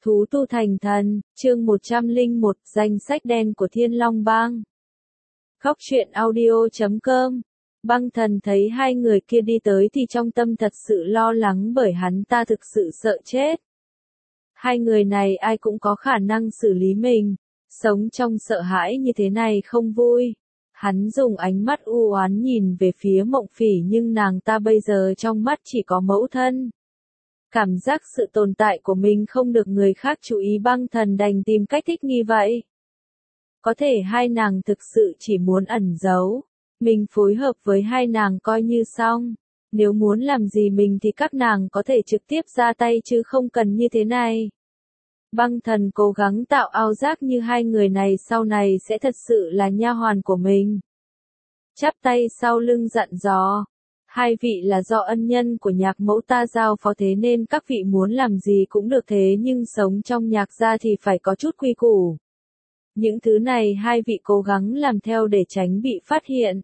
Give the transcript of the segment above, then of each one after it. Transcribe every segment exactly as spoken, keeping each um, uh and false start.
Thú tu thành thần, chương một trăm lẻ một, danh sách đen của Thiên Long Bang. Khóc chuyện audio chấm com. Băng thần thấy hai người kia đi tới thì trong tâm thật sự lo lắng bởi hắn ta thực sự sợ chết. Hai người này ai cũng có khả năng xử lý mình, sống trong sợ hãi như thế này không vui. Hắn dùng ánh mắt u oán nhìn về phía Mộng Phỉ nhưng nàng ta bây giờ trong mắt chỉ có mẫu thân. Cảm giác sự tồn tại của mình không được người khác chú ý, băng thần đành tìm cách thích nghi vậy. Có thể hai nàng thực sự chỉ muốn ẩn giấu, mình phối hợp với hai nàng coi như xong. Nếu muốn làm gì mình thì các nàng có thể trực tiếp ra tay chứ không cần như thế này. Băng thần cố gắng tạo ảo giác như hai người này sau này sẽ thật sự là nha hoàn của mình. Chắp tay sau lưng dặn dò. Hai vị là do ân nhân của nhạc mẫu ta giao phó thế nên các vị muốn làm gì cũng được, thế nhưng sống trong nhạc gia thì phải có chút quy củ. Những thứ này hai vị cố gắng làm theo để tránh bị phát hiện.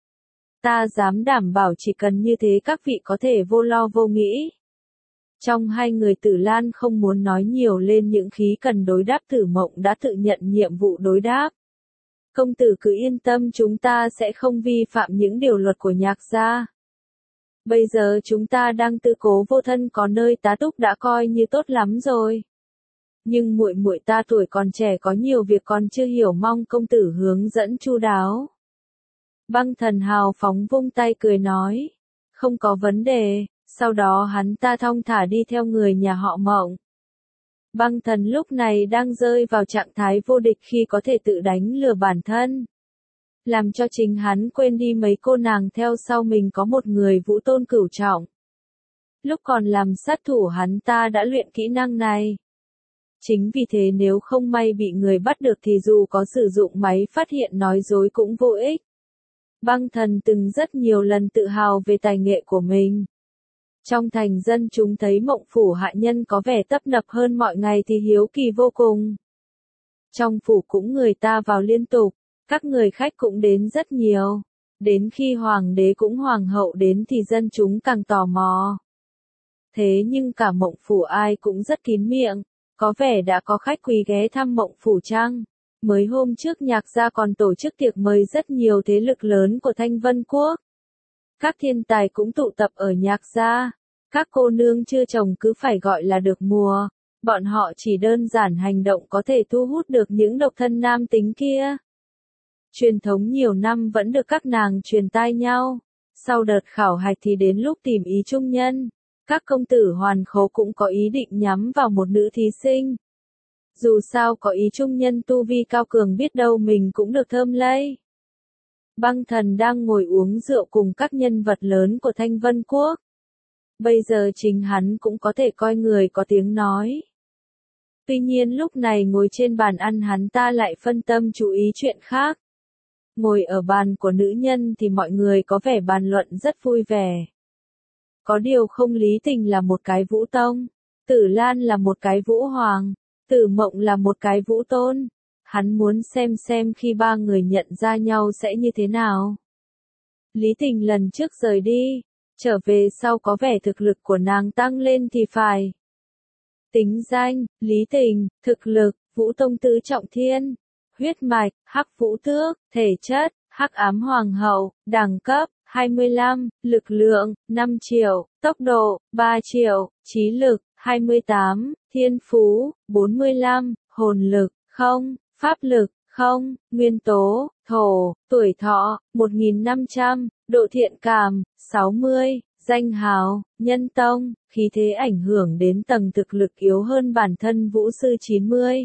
Ta dám đảm bảo chỉ cần như thế các vị có thể vô lo vô nghĩ. Trong hai người Tử Lan không muốn nói nhiều lên những khí cần đối đáp, Tử Mộng đã tự nhận nhiệm vụ đối đáp. Công tử cứ yên tâm, chúng ta sẽ không vi phạm những điều luật của nhạc gia. Bây giờ chúng ta đang tư cố vô thân, có nơi tá túc đã coi như tốt lắm rồi. Nhưng muội muội ta tuổi còn trẻ có nhiều việc còn chưa hiểu, mong công tử hướng dẫn chu đáo. Băng thần hào phóng vung tay cười nói, không có vấn đề. Sau đó hắn ta thong thả đi theo người nhà họ Mộng. Băng thần lúc này đang rơi vào trạng thái vô địch khi có thể tự đánh lừa bản thân. Làm cho chính hắn quên đi mấy cô nàng theo sau mình có một người vũ tôn cửu trọng. Lúc còn làm sát thủ hắn ta đã luyện kỹ năng này. Chính vì thế nếu không may bị người bắt được thì dù có sử dụng máy phát hiện nói dối cũng vô ích. Băng thần từng rất nhiều lần tự hào về tài nghệ của mình. Trong thành dân chúng thấy Mộng phủ hạ nhân có vẻ tấp nập hơn mọi ngày thì hiếu kỳ vô cùng. Trong phủ cũng người ta vào liên tục. Các người khách cũng đến rất nhiều. Đến khi hoàng đế cũng hoàng hậu đến thì dân chúng càng tò mò. Thế nhưng cả Mộng phủ ai cũng rất kín miệng. Có vẻ đã có khách quý ghé thăm Mộng phủ chăng? Mới hôm trước nhạc gia còn tổ chức tiệc mời rất nhiều thế lực lớn của Thanh Vân Quốc. Các thiên tài cũng tụ tập ở nhạc gia. Các cô nương chưa chồng cứ phải gọi là được mùa. Bọn họ chỉ đơn giản hành động có thể thu hút được những độc thân nam tính kia. Truyền thống nhiều năm vẫn được các nàng truyền tai nhau. Sau đợt khảo hạch thì đến lúc tìm ý trung nhân. Các công tử hoàn khố cũng có ý định nhắm vào một nữ thí sinh. Dù sao có ý trung nhân tu vi cao cường, biết đâu mình cũng được thơm lây. Băng thần đang ngồi uống rượu cùng các nhân vật lớn của Thanh Vân Quốc. Bây giờ chính hắn cũng có thể coi người có tiếng nói. Tuy nhiên lúc này ngồi trên bàn ăn hắn ta lại phân tâm chú ý chuyện khác. Ngồi ở bàn của nữ nhân thì mọi người có vẻ bàn luận rất vui vẻ. Có điều không, Lý Tình là một cái vũ tông, Tử Lan là một cái vũ hoàng, Tử Mộng là một cái vũ tôn. Hắn muốn xem xem khi ba người nhận ra nhau sẽ như thế nào. Lý Tình lần trước rời đi, trở về sau có vẻ thực lực của nàng tăng lên thì phải. Tính danh, Lý Tình, thực lực, vũ tông tứ trọng thiên, huyết mạch, hắc vũ tước, thể chất, hắc ám hoàng hậu, đẳng cấp, hai mươi lăm, lực lượng, năm triệu, tốc độ, ba triệu, trí lực, hai mươi tám, thiên phú, bốn mươi lăm, hồn lực, không, pháp lực, không, nguyên tố, thổ, tuổi thọ, một nghìn năm trăm, độ thiện cảm, sáu mươi, danh hào, nhân tông, khí thế ảnh hưởng đến tầng thực lực yếu hơn bản thân vũ sư chín mươi.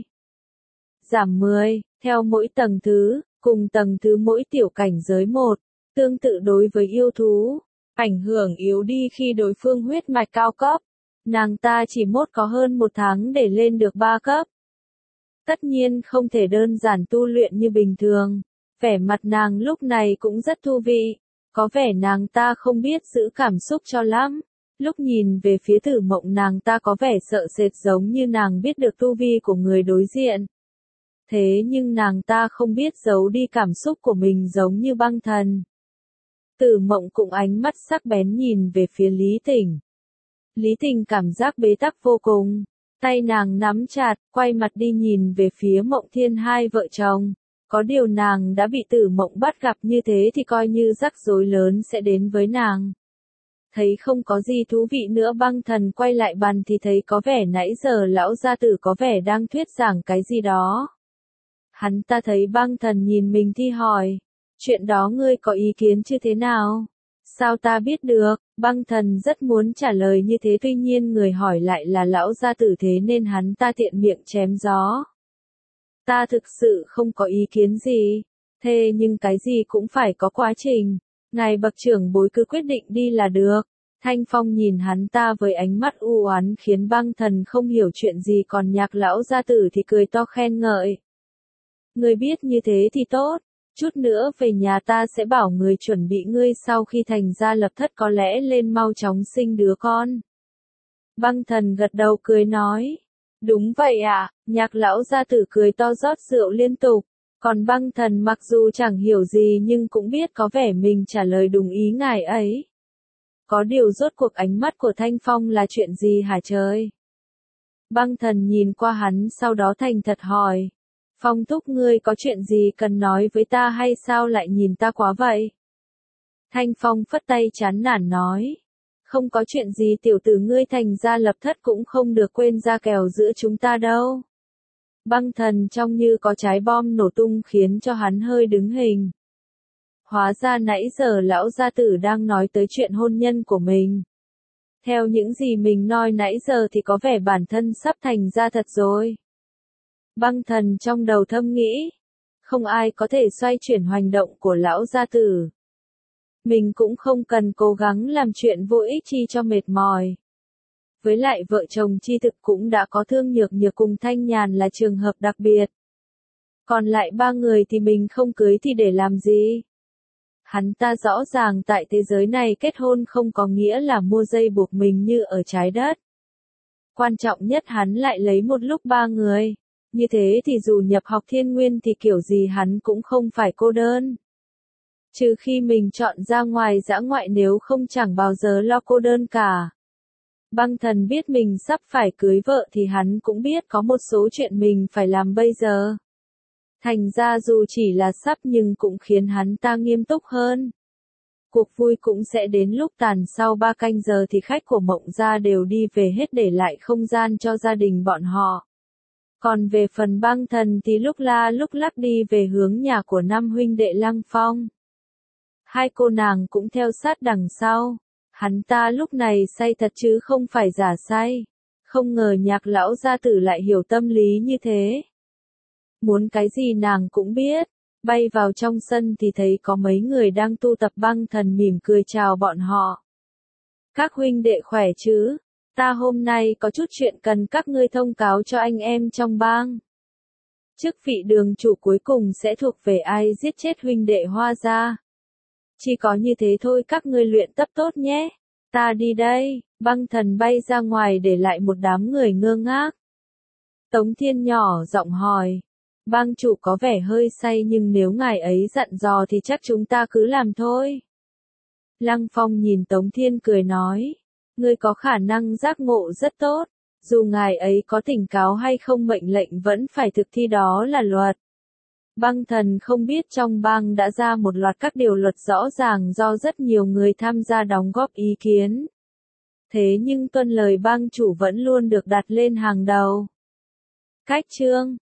Giảm mười, theo mỗi tầng thứ, cùng tầng thứ mỗi tiểu cảnh giới một. Tương tự đối với yêu thú, ảnh hưởng yếu đi khi đối phương huyết mạch cao cấp. Nàng ta chỉ mốt có hơn một tháng để lên được ba cấp. Tất nhiên không thể đơn giản tu luyện như bình thường. Vẻ mặt nàng lúc này cũng rất thú vị. Có vẻ nàng ta không biết giữ cảm xúc cho lắm. Lúc nhìn về phía Tử Mộng nàng ta có vẻ sợ sệt giống như nàng biết được tu vi của người đối diện. Thế nhưng nàng ta không biết giấu đi cảm xúc của mình giống như băng thần. Tử Mộng cũng ánh mắt sắc bén nhìn về phía Lý Tình. Lý Tình cảm giác bế tắc vô cùng. Tay nàng nắm chặt, quay mặt đi nhìn về phía Mộng Thiên hai vợ chồng. Có điều nàng đã bị Tử Mộng bắt gặp như thế thì coi như rắc rối lớn sẽ đến với nàng. Thấy không có gì thú vị nữa, Băng Thần quay lại bàn thì thấy có vẻ nãy giờ lão gia tử có vẻ đang thuyết giảng cái gì đó. Hắn ta thấy Băng Thần nhìn mình thì hỏi, chuyện đó ngươi có ý kiến như thế nào? Sao ta biết được? Băng Thần rất muốn trả lời như thế, tuy nhiên người hỏi lại là lão gia tử, thế nên hắn ta tiện miệng chém gió. Ta thực sự không có ý kiến gì. Thế nhưng cái gì cũng phải có quá trình. Ngài bậc trưởng bối cứ quyết định đi là được. Thanh Phong nhìn hắn ta với ánh mắt u oán khiến Băng Thần không hiểu chuyện gì, còn Nhạc lão gia tử thì cười to khen ngợi. Ngươi biết như thế thì tốt. Chút nữa về nhà ta sẽ bảo người chuẩn bị ngươi sau khi thành gia lập thất có lẽ lên mau chóng sinh đứa con. Băng Thần gật đầu cười nói. Đúng vậy ạ, à, Nhạc lão gia tử cười to rót rượu liên tục. Còn Băng Thần mặc dù chẳng hiểu gì nhưng cũng biết có vẻ mình trả lời đúng ý ngài ấy. Có điều rốt cuộc ánh mắt của Thanh Phong là chuyện gì hả trời? Băng Thần nhìn qua hắn sau đó thành thật hỏi. Phong thúc, ngươi có chuyện gì cần nói với ta hay sao lại nhìn ta quá vậy? Thanh Phong phất tay chán nản nói. Không có chuyện gì, tiểu tử ngươi thành gia lập thất cũng không được quên ra kèo giữa chúng ta đâu. Băng Thần trông như có trái bom nổ tung khiến cho hắn hơi đứng hình. Hóa ra nãy giờ lão gia tử đang nói tới chuyện hôn nhân của mình. Theo những gì mình nói nãy giờ thì có vẻ bản thân sắp thành gia thật rồi. Băng Thần trong đầu thầm nghĩ. Không ai có thể xoay chuyển hành động của lão gia tử. Mình cũng không cần cố gắng làm chuyện vô ích chi cho mệt mỏi. Với lại vợ chồng Chi Thực cũng đã có Thương Nhược Nhược cùng Thanh Nhàn là trường hợp đặc biệt. Còn lại ba người thì mình không cưới thì để làm gì? Hắn ta rõ ràng tại thế giới này kết hôn không có nghĩa là mua dây buộc mình như ở trái đất. Quan trọng nhất hắn lại lấy một lúc ba người. Như thế thì dù nhập học Thiên Nguyên thì kiểu gì hắn cũng không phải cô đơn. Trừ khi mình chọn ra ngoài dã ngoại, nếu không chẳng bao giờ lo cô đơn cả. Băng Thần biết mình sắp phải cưới vợ thì hắn cũng biết có một số chuyện mình phải làm bây giờ. Thành ra dù chỉ là sắp nhưng cũng khiến hắn ta nghiêm túc hơn. Cuộc vui cũng sẽ đến lúc tàn, sau ba canh giờ thì khách của Mộng gia đều đi về hết, để lại không gian cho gia đình bọn họ. Còn về phần Băng Thần thì lúc la lúc lắc đi về hướng nhà của năm huynh đệ Lăng Phong. Hai cô nàng cũng theo sát đằng sau. Hắn ta lúc này say thật chứ không phải giả say. Không ngờ Nhạc lão gia tử lại hiểu tâm lý như thế. Muốn cái gì nàng cũng biết. Bay vào trong sân thì thấy có mấy người đang tu tập. Băng Thần mỉm cười chào bọn họ. Các huynh đệ khỏe chứ? Ta hôm nay có chút chuyện cần các ngươi thông cáo cho anh em trong bang. Chức vị đường chủ cuối cùng sẽ thuộc về ai giết chết huynh đệ Hoa gia. Chỉ có như thế thôi, các ngươi luyện tập tốt nhé. Ta đi đây. Băng Thần bay ra ngoài để lại một đám người ngơ ngác. Tống Thiên nhỏ giọng hỏi. Bang chủ có vẻ hơi say nhưng nếu ngài ấy dặn dò thì chắc chúng ta cứ làm thôi. Lăng Phong nhìn Tống Thiên cười nói. Ngươi có khả năng giác ngộ rất tốt. Dù ngài ấy có tỉnh cáo hay không, mệnh lệnh vẫn phải thực thi, đó là luật. Băng Thần không biết trong bang đã ra một loạt các điều luật rõ ràng do rất nhiều người tham gia đóng góp ý kiến. Thế nhưng tuân lời bang chủ vẫn luôn được đặt lên hàng đầu. Cách chương